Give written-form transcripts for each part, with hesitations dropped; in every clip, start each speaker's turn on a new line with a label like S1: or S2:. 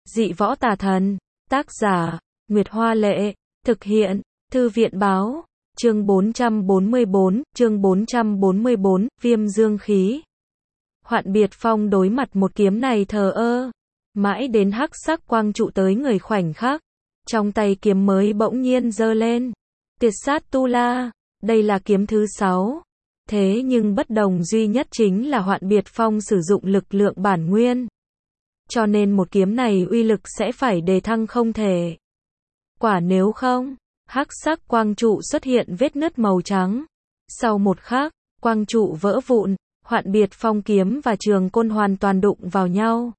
S1: Dị võ tà thần. Tác giả, Nguyệt Hoa Lệ. Thực hiện, Thư viện Báo. Chương 444, Viêm dương khí. Hoạn Biệt Phong đối mặt một kiếm này thờ ơ. Mãi đến hắc sắc quang trụ tới người khoảnh khắc. Trong tay kiếm mới bỗng nhiên giơ lên. Tiệt sát tu la. Đây là kiếm thứ 6. Thế nhưng bất đồng duy nhất chính là Hoạn Biệt Phong sử dụng lực lượng bản nguyên. Cho nên một kiếm này uy lực sẽ phải đề thăng không thể. Quả nếu không, hắc sắc quang trụ xuất hiện vết nứt màu trắng. Sau một khắc, quang trụ vỡ vụn, Hoạn Biệt Phong kiếm và trường côn hoàn toàn đụng vào nhau.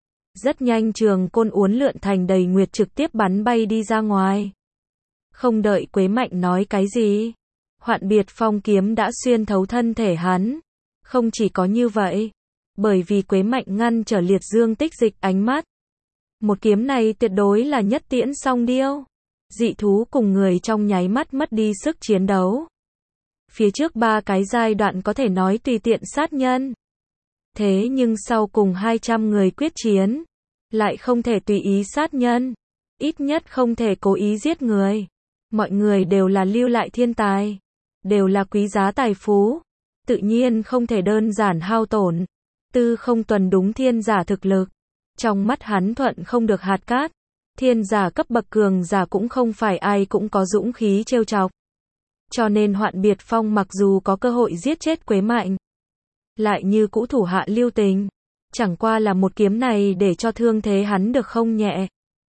S1: Rất nhanh trường côn uốn lượn thành đầy nguyệt trực tiếp bắn bay đi ra ngoài. Không đợi Quế Mạnh nói cái gì, Hoạn Biệt Phong kiếm đã xuyên thấu thân thể hắn. Không chỉ có như vậy, bởi vì Quế Mạnh ngăn trở Liệt Dương Tích Dịch ánh mắt. Một kiếm này tuyệt đối là nhất tiễn song điêu. Dị thú cùng người trong nháy mắt mất đi sức chiến đấu. Phía trước 3 cái giai đoạn có thể nói tùy tiện sát nhân. Thế nhưng sau cùng 200 người quyết chiến, lại không thể tùy ý sát nhân. Ít nhất không thể cố ý giết người. Mọi người đều là lưu lại thiên tài. Đều là quý giá tài phú. Tự nhiên không thể đơn giản hao tổn. Tư Không Tuần đúng thiên giả thực lực. Trong mắt hắn thuận không được hạt cát. Thiên giả cấp bậc cường giả cũng không phải ai cũng có dũng khí trêu chọc. Cho nên Hoạn Biệt Phong mặc dù có cơ hội giết chết Quế Mạnh, lại như cũ thủ hạ lưu tình. Chẳng qua là một kiếm này để cho thương thế hắn được không nhẹ.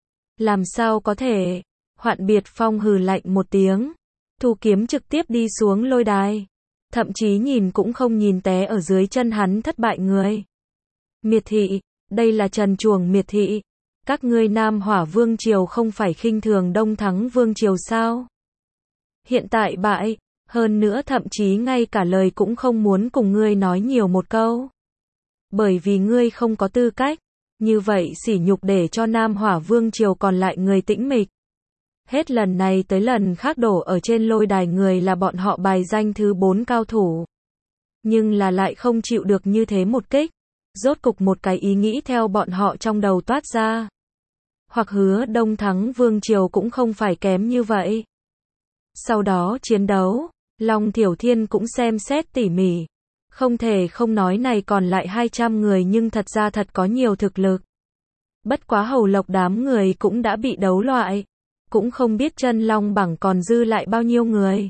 S1: Làm sao có thể? Hoạn Biệt Phong hừ lạnh một tiếng. Thu kiếm trực tiếp đi xuống lôi đài. Thậm chí nhìn cũng không nhìn té ở dưới chân hắn thất bại người. Miệt thị, đây là trần truồng miệt thị. Các ngươi Nam Hỏa Vương Triều không phải khinh thường Đông Thắng Vương Triều sao? Hiện tại bại, hơn nữa thậm chí ngay cả lời cũng không muốn cùng ngươi nói nhiều một câu. Bởi vì ngươi không có tư cách, như vậy sỉ nhục để cho Nam Hỏa Vương Triều còn lại người tĩnh mịch. Hết lần này tới lần khác đổ ở trên lôi đài người là bọn họ bài danh thứ 4 cao thủ. Nhưng là lại không chịu được như thế một kích. Rốt cục một cái ý nghĩ theo bọn họ trong đầu toát ra. Hoặc hứa Đông Thắng Vương Triều cũng không phải kém như vậy. Sau đó chiến đấu, Long Thiểu Thiên cũng xem xét tỉ mỉ. Không thể không nói này còn lại 200 người nhưng thật ra thật có nhiều thực lực. Bất quá Hầu Lộc đám người cũng đã bị đấu loại. Cũng không biết chân long bảng còn dư lại bao nhiêu người.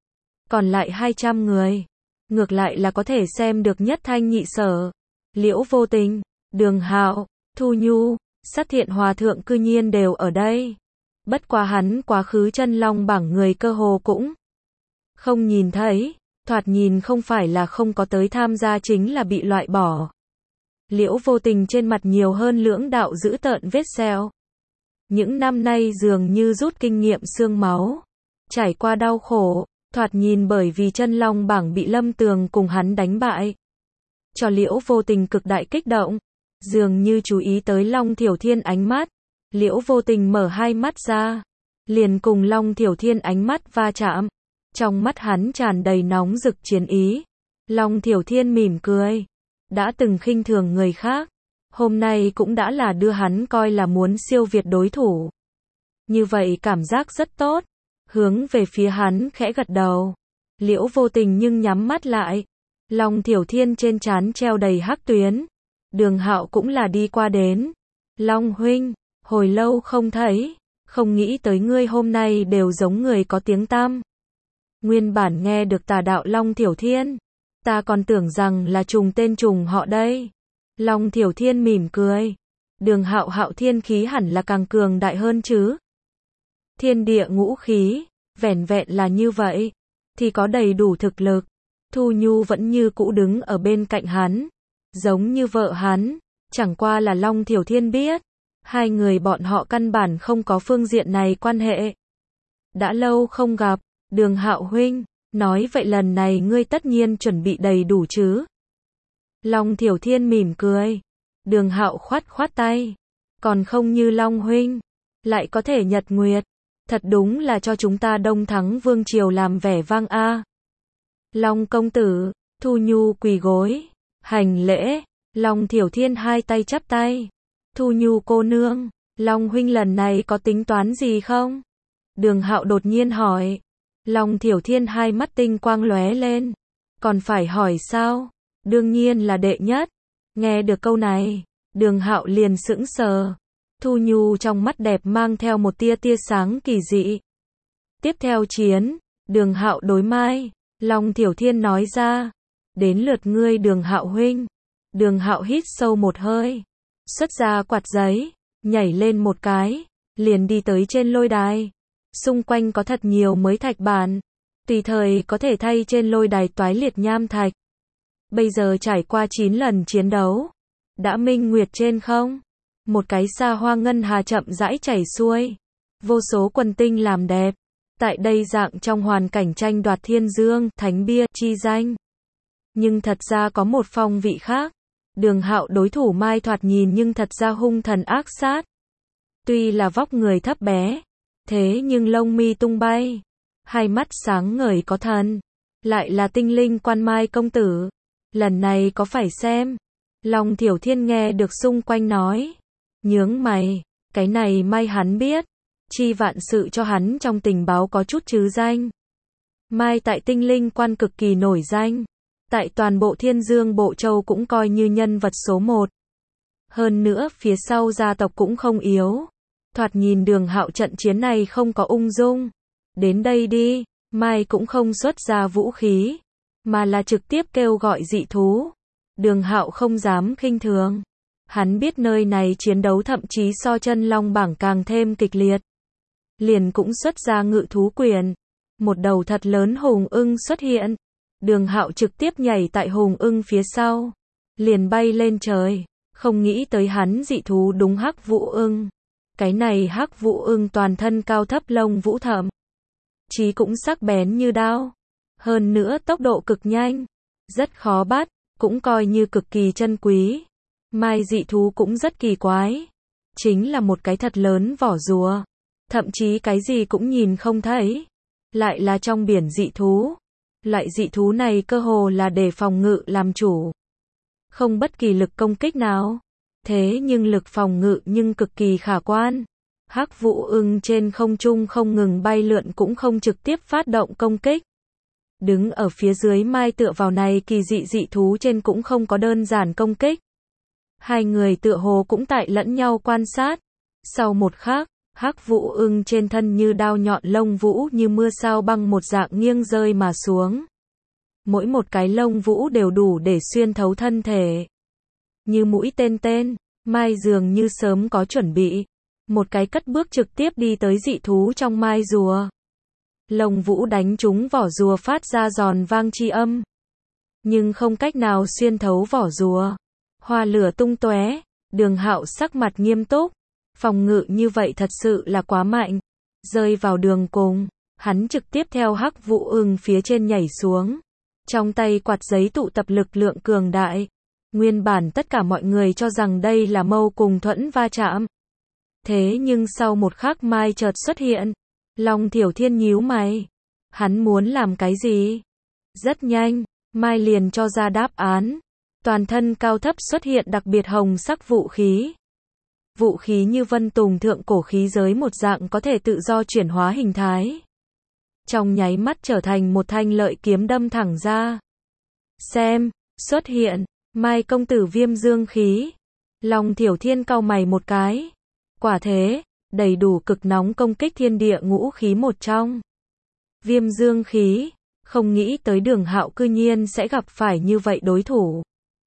S1: Còn lại 200 người. Ngược lại là có thể xem được Nhất Thanh Nhị Sở, Liễu Vô Tình, Đường Hạo, Thu Nhu, Sát Thiện Hòa Thượng cư nhiên đều ở đây. Bất quá hắn quá khứ chân long bảng người cơ hồ cũng không nhìn thấy. Thoạt nhìn không phải là không có tới tham gia chính là bị loại bỏ. Liễu Vô Tình trên mặt nhiều hơn lưỡng đạo dữ tợn vết sẹo. Những năm nay dường như rút kinh nghiệm xương máu. Trải qua đau khổ, thoạt nhìn bởi vì chân long bảng bị Lâm Tường cùng hắn đánh bại. Cho Liễu Vô Tình cực đại kích động. Dường như chú ý tới Long Thiểu Thiên ánh mắt. Liễu Vô Tình mở hai mắt ra. Liền cùng Long Thiểu Thiên ánh mắt va chạm. Trong mắt hắn tràn đầy nóng rực chiến ý. Long Thiểu Thiên mỉm cười. Đã từng khinh thường người khác. Hôm nay cũng đã là đưa hắn coi là muốn siêu việt đối thủ. Như vậy cảm giác rất tốt. Hướng về phía hắn khẽ gật đầu. Liễu Vô Tình nhưng nhắm mắt lại. Long Thiểu Thiên trên trán treo đầy hắc tuyến. Đường Hạo cũng là đi qua đến. Long huynh, hồi lâu không thấy. Không nghĩ tới ngươi hôm nay đều giống người có tiếng tăm. Nguyên bản nghe được tà đạo Long Thiểu Thiên. Ta còn tưởng rằng là trùng tên trùng họ đây. Long Thiểu Thiên mỉm cười. Đường Hạo Hạo thiên khí hẳn là càng cường đại hơn chứ. Thiên địa ngũ khí, vẻn vẹn là như vậy, thì có đầy đủ thực lực. Thu Nhu vẫn như cũ đứng ở bên cạnh hắn. Giống như vợ hắn, chẳng qua là Long Thiểu Thiên biết. Hai người bọn họ căn bản không có phương diện này quan hệ. Đã lâu không gặp, Đường Hạo huynh, nói vậy lần này ngươi tất nhiên chuẩn bị đầy đủ chứ. Long Thiểu Thiên mỉm cười. Đường Hạo khoát khoát tay. Còn không như Long huynh, lại có thể nhật nguyệt. Thật đúng là cho chúng ta Đông Thắng Vương Triều làm vẻ vang a. Long công tử, Thu Nhu quỳ gối, hành lễ. Long Thiểu Thiên hai tay chắp tay. Thu Nhu cô nương, Long huynh lần này có tính toán gì không? Đường Hạo đột nhiên hỏi. Long Thiểu Thiên hai mắt tinh quang lóe lên. Còn phải hỏi sao? Đương nhiên là đệ nhất. Nghe được câu này, Đường Hạo liền sững sờ. Thu nhu trong mắt đẹp mang theo một tia sáng kỳ dị. Tiếp theo chiến, Đường Hạo đối Mai, Long Thiểu Thiên nói ra. Đến lượt ngươi Đường Hạo huynh. Đường Hạo hít sâu một hơi, xuất ra quạt giấy, nhảy lên một cái, liền đi tới trên lôi đài. Xung quanh có thật nhiều mới thạch bản, tùy thời có thể thay trên lôi đài toái liệt nham thạch. Bây giờ trải qua 9 lần chiến đấu, đã minh nguyệt trên không. Một cái xa hoa ngân hà chậm rãi chảy xuôi, vô số quần tinh làm đẹp. Tại đây dạng trong hoàn cảnh tranh đoạt thiên dương, thánh bia, chi danh. Nhưng thật ra có một phong vị khác. Đường Hạo đối thủ Mai thoạt nhìn nhưng thật ra hung thần ác sát. Tuy là vóc người thấp bé, thế nhưng lông mi tung bay, hai mắt sáng ngời có thần, lại là tinh linh quan Mai công tử. Lần này có phải xem? Long Thiểu Thiên nghe được xung quanh nói, nhướng mày, cái này Mai hắn biết, chi vạn sự cho hắn trong tình báo có chút chứ danh. Mai tại tinh linh quan cực kỳ nổi danh, tại toàn bộ Thiên Dương Bộ Châu cũng coi như nhân vật số 1. Hơn nữa phía sau gia tộc cũng không yếu. Thoạt nhìn Đường Hạo trận chiến này không có ung dung. Đến đây đi, Mai cũng không xuất ra vũ khí, mà là trực tiếp kêu gọi dị thú. Đường Hạo không dám khinh thường. Hắn biết nơi này chiến đấu thậm chí so chân long bảng càng thêm kịch liệt. Liền cũng xuất ra ngự thú quyền. Một đầu thật lớn hùng ưng xuất hiện. Đường Hạo trực tiếp nhảy tại hùng ưng phía sau, liền bay lên trời. Không nghĩ tới hắn dị thú đúng hắc vũ ưng. Cái này hắc vũ ưng toàn thân cao thấp lông vũ thẫm, chí cũng sắc bén như đao. Hơn nữa tốc độ cực nhanh, rất khó bắt, cũng coi như cực kỳ chân quý. Mai dị thú cũng rất kỳ quái, chính là một cái thật lớn vỏ rùa, thậm chí cái gì cũng nhìn không thấy. Lại là trong biển dị thú. Loại dị thú này cơ hồ là để phòng ngự làm chủ, không bất kỳ lực công kích nào. Thế nhưng lực phòng ngự nhưng cực kỳ khả quan. Hắc vũ ưng trên không trung không ngừng bay lượn cũng không trực tiếp phát động công kích. Đứng ở phía dưới Mai tựa vào này kỳ dị dị thú trên cũng không có đơn giản công kích. Hai người tựa hồ cũng tại lẫn nhau quan sát. Sau một khắc, hắc vũ ưng trên thân như đao nhọn lông vũ như mưa sao băng một dạng nghiêng rơi mà xuống. Mỗi một cái lông vũ đều đủ để xuyên thấu thân thể. Như mũi tên, Mai dường như sớm có chuẩn bị. Một cái cất bước trực tiếp đi tới dị thú trong mai rùa. Lông vũ đánh trúng vỏ rùa phát ra giòn vang chi âm. Nhưng không cách nào xuyên thấu vỏ rùa. Hoa lửa tung tóe. Đường Hạo sắc mặt nghiêm túc. Phòng ngự như vậy thật sự là quá mạnh. Rơi vào đường cùng, hắn trực tiếp theo hắc vũ ưng phía trên nhảy xuống. Trong tay quạt giấy tụ tập lực lượng cường đại. Nguyên bản tất cả mọi người cho rằng đây là mâu cùng thuẫn va chạm. Thế nhưng sau một khắc Mai chợt xuất hiện. Long Thiểu Thiên nhíu mày. Hắn muốn làm cái gì? Rất nhanh, Mai liền cho ra đáp án. Toàn thân cao thấp xuất hiện đặc biệt hồng sắc vũ khí. Vũ khí như vân tùng thượng cổ khí giới một dạng có thể tự do chuyển hóa hình thái. Trong nháy mắt trở thành một thanh lợi kiếm đâm thẳng ra. Xem, xuất hiện, Mai công tử viêm dương khí. Long Thiểu Thiên cau mày một cái. Quả thế, đầy đủ cực nóng công kích thiên địa ngũ khí một trong. Viêm dương khí, không nghĩ tới Đường Hạo cư nhiên sẽ gặp phải như vậy đối thủ.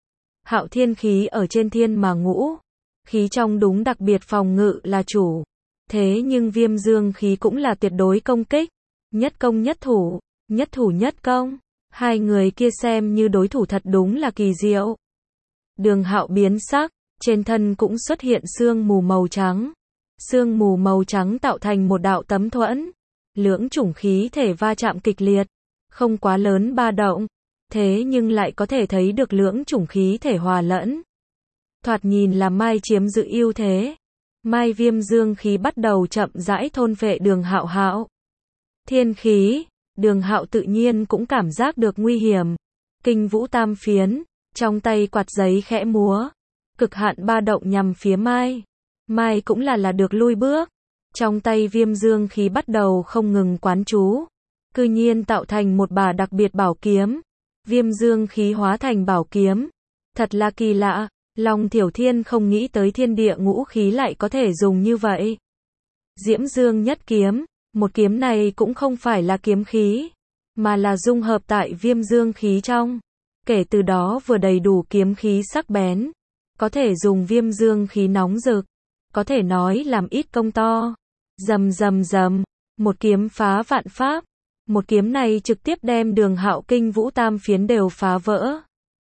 S1: Hạo thiên khí ở trên thiên mà ngũ. Khí trong đúng đặc biệt phòng ngự là chủ. Thế nhưng viêm dương khí cũng là tuyệt đối công kích. Nhất công nhất thủ nhất công. Hai người kia xem như đối thủ thật đúng là kỳ diệu. Đường Hạo biến sắc, trên thân cũng xuất hiện sương mù màu trắng. Sương mù màu trắng tạo thành một đạo tấm thuẫn. Lưỡng chủng khí thể va chạm kịch liệt, không quá lớn ba động. Thế nhưng lại có thể thấy được lưỡng chủng khí thể hòa lẫn. Thoạt nhìn là Mai chiếm giữ ưu thế. Mai viêm dương khí bắt đầu chậm rãi thôn phệ Đường Hạo. Thiên khí, Đường Hạo tự nhiên cũng cảm giác được nguy hiểm. Kinh vũ tam phiến, trong tay quạt giấy khẽ múa. Cực hạn ba động nhằm phía Mai. Mai cũng là được lui bước. Trong tay Viêm Dương khí bắt đầu không ngừng quán chú, cư nhiên tạo thành một bả đặc biệt bảo kiếm. Viêm Dương khí hóa thành bảo kiếm, thật là kỳ lạ. Long Thiểu Thiên không nghĩ tới thiên địa ngũ khí lại có thể dùng như vậy. Diễm Dương nhất kiếm, một kiếm này cũng không phải là kiếm khí, mà là dung hợp tại Viêm Dương khí trong. Kể từ đó vừa đầy đủ kiếm khí sắc bén, có thể dùng Viêm Dương khí nóng rực, có thể nói làm ít công to. Rầm rầm rầm, một kiếm phá vạn pháp. Một kiếm này trực tiếp đem Đường Hạo Kinh Vũ Tam phiến đều phá vỡ.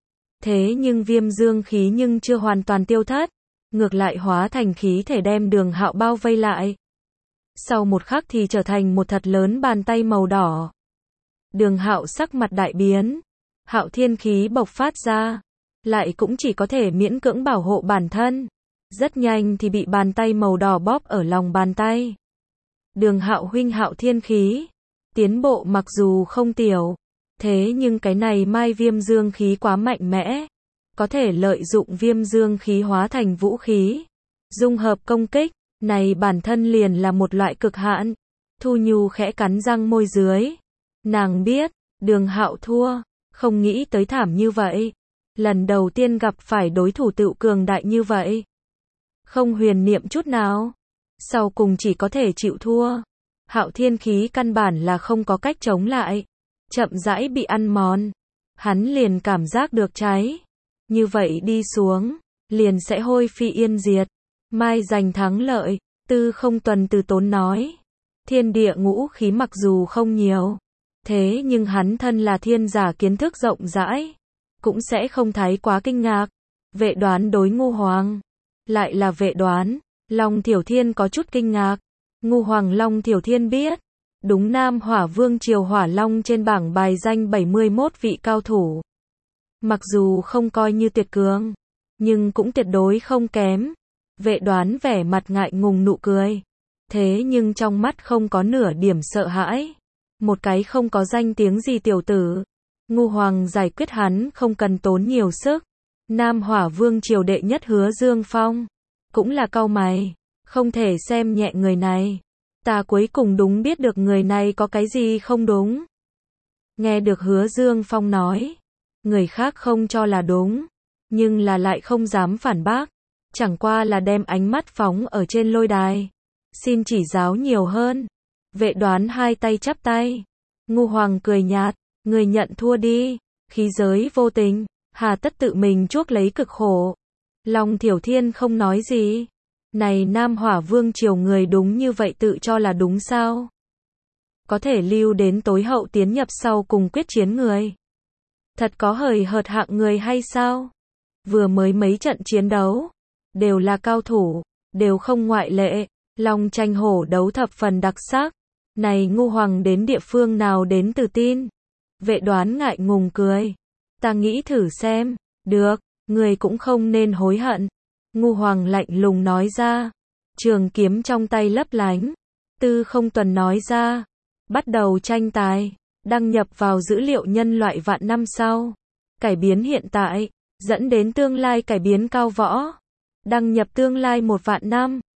S1: Thế nhưng Viêm Dương khí nhưng chưa hoàn toàn tiêu thất, ngược lại hóa thành khí thể đem Đường Hạo bao vây lại. Sau một khắc thì trở thành một thật lớn bàn tay màu đỏ. Đường Hạo sắc mặt đại biến, Hạo Thiên khí bộc phát ra, lại cũng chỉ có thể miễn cưỡng bảo hộ bản thân. Rất nhanh thì bị bàn tay màu đỏ bóp ở lòng bàn tay. Đường Hạo huynh Hạo Thiên khí, tiến bộ mặc dù không tiểu, thế nhưng cái này Mai Viêm Dương khí quá mạnh mẽ, có thể lợi dụng Viêm Dương khí hóa thành vũ khí, dung hợp công kích, này bản thân liền là một loại cực hạn. Thu Nhu khẽ cắn răng môi dưới, nàng biết, Đường Hạo thua, không nghĩ tới thảm như vậy, lần đầu tiên gặp phải đối thủ tựu cường đại như vậy. Không huyền niệm chút nào, sau cùng chỉ có thể chịu thua. Hạo Thiên khí căn bản là không có cách chống lại, chậm rãi bị ăn mòn. Hắn liền cảm giác được cháy, như vậy đi xuống, liền sẽ hôi phi yên diệt. Mai giành thắng lợi, Tư Không Tuần từ tốn nói. Thiên địa ngũ khí mặc dù không nhiều, thế nhưng hắn thân là thiên giả kiến thức rộng rãi, cũng sẽ không thấy quá kinh ngạc. Vệ Đoán đối Ngô Hoàng, lại là Vệ Đoán. Long Thiểu Thiên có chút kinh ngạc. Ngô Hoàng Long Thiểu Thiên biết, đúng Nam Hỏa Vương triều Hỏa Long trên bảng bài danh 71 vị cao thủ. Mặc dù không coi như tuyệt cường, nhưng cũng tuyệt đối không kém. Vệ Đoán vẻ mặt ngại ngùng nụ cười, thế nhưng trong mắt không có nửa điểm sợ hãi. Một cái không có danh tiếng gì tiểu tử, Ngô Hoàng giải quyết hắn không cần tốn nhiều sức. Nam Hỏa Vương triều đệ nhất Hứa Dương Phong cũng là cau mày, không thể xem nhẹ người này. Ta cuối cùng đúng biết được người này có cái gì không đúng. Nghe được Hứa Dương Phong nói, người khác không cho là đúng, nhưng là lại không dám phản bác, chẳng qua là đem ánh mắt phóng ở trên lôi đài, xin chỉ giáo nhiều hơn. Vệ Đoán hai tay chắp tay. Ngô Hoàng cười nhạt, người nhận thua đi, khí giới vô tình, hà tất tự mình chuốc lấy cực khổ. Long Thiểu Thiên không nói gì. Này Nam Hỏa Vương triều người đúng như vậy tự cho là đúng sao? Có thể lưu đến tối hậu tiến nhập sau cùng quyết chiến người. Thật có hời hợt hạng người hay sao? Vừa mới mấy trận chiến đấu, đều là cao thủ, đều không ngoại lệ. Long tranh hổ đấu thập phần đặc sắc. Này Ngô Hoàng đến địa phương nào đến tự tin? Vệ Đoán ngại ngùng cười. Ta nghĩ thử xem. Được, người cũng không nên hối hận. Ngô Hoàng lạnh lùng nói ra. Trường kiếm trong tay lấp lánh. Tư Không Tuần nói ra. Bắt đầu tranh tài. Đăng nhập vào dữ liệu nhân loại vạn năm sau. Cải biến hiện tại, dẫn đến tương lai cải biến cao võ. Đăng nhập tương lai 1 vạn năm.